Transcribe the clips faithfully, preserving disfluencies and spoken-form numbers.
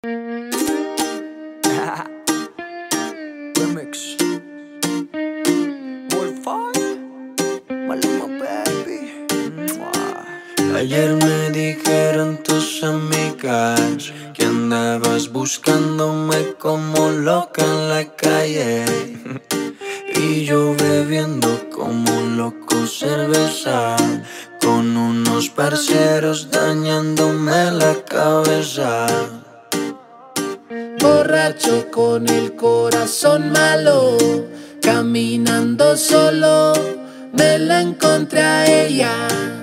Remix. Wolfire. Maluma, baby. Mua. Ayer me dijeron tus amigas que andabas buscándome como loca en la calle y yo bebiendo como un loco cerveza con unos parceros dañándome la cabeza. Borracho con el corazón malo, caminando solo, me la encontré a ella.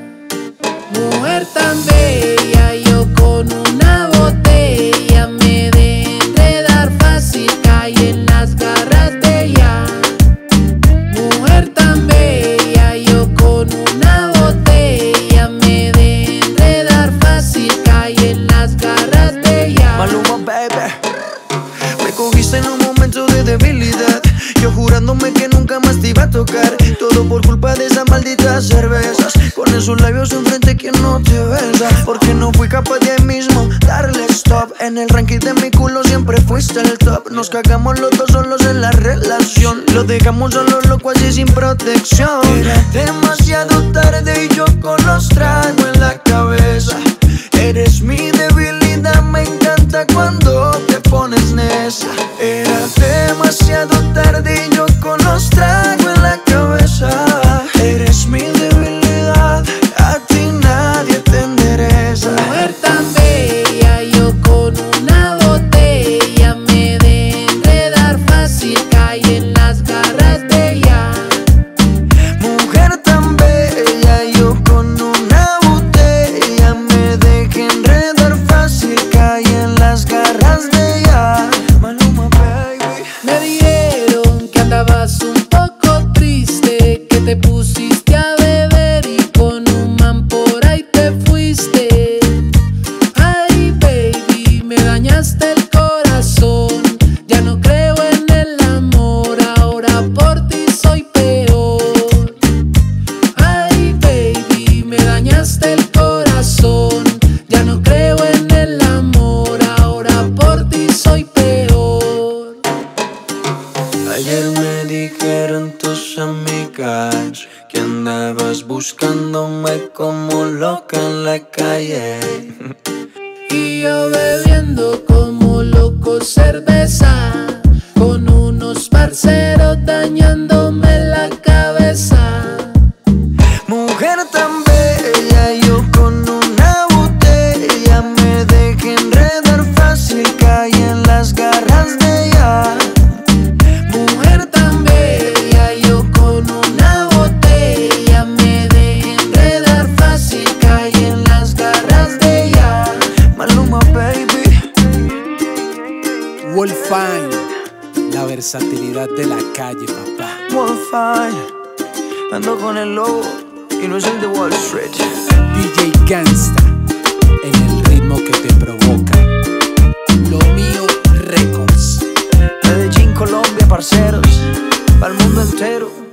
Mujer tan bella, yo con una botella me dejé enredar fácil, caí en las garras de ella. Mujer tan bella, yo con una botella me dejé enredar fácil, caí en las garras de ella. Maluma, baby. Me cogiste en un momento de debilidad, yo jurándome que nunca más te iba a tocar. Todo por culpa de esas malditas cervezas, con esos labios enfrente que no te besa. Porque no fui capaz de ahí mismo darle stop. En el ranking de mi culo siempre fuiste el top. Nos cagamos los dos solos en la relación, lo dejamos solo loco así sin protección. Era demasiado tarde y yo con los tragos en la cabeza. Eres mi debilidad, me encanta cuando te pones necia. Era demasiado tarde y yo con los tragos en la cabeza. Eres mi debilidad, a ti nadie te endereza. Mujer tan bella, yo con una botella me dejé enredar fácil, caí en las garras de ella. Mujer tan bella, yo con una botella me dejé enredar fácil, caí en las garras de ella. Maluma, baby. Me dijeron que andabas un poco triste, que te pusiste a beber y con un man por ahí te fuiste. Ay, baby, me dañaste el corazón, ya no creo en el amor, ahora por ti soy peor. Ay, baby, me dañaste el corazón, ya no creo en el amor, ahora por ti soy peor. Ayer me dijeron tus amigas que andabas buscándome como loca en la calle Y yo bebiendo como loco cerveza, con unos parceros dañándome la cabeza. Mujer tan bella, yo con una botella me dejé enredar fácil, caí en las garras de ella. Mujer tan bella, yo con una botella me dejé enredar fácil, caí en las garras de ella. Maluma, baby. Wolfine, la versatilidad de la calle, papá. Wolfine, ando con el lobo y no es el de Wall Street. D J Gangsta, en el ritmo que te provoca. Lo mío Records. Medellín, Colombia, parceros, para el mundo entero.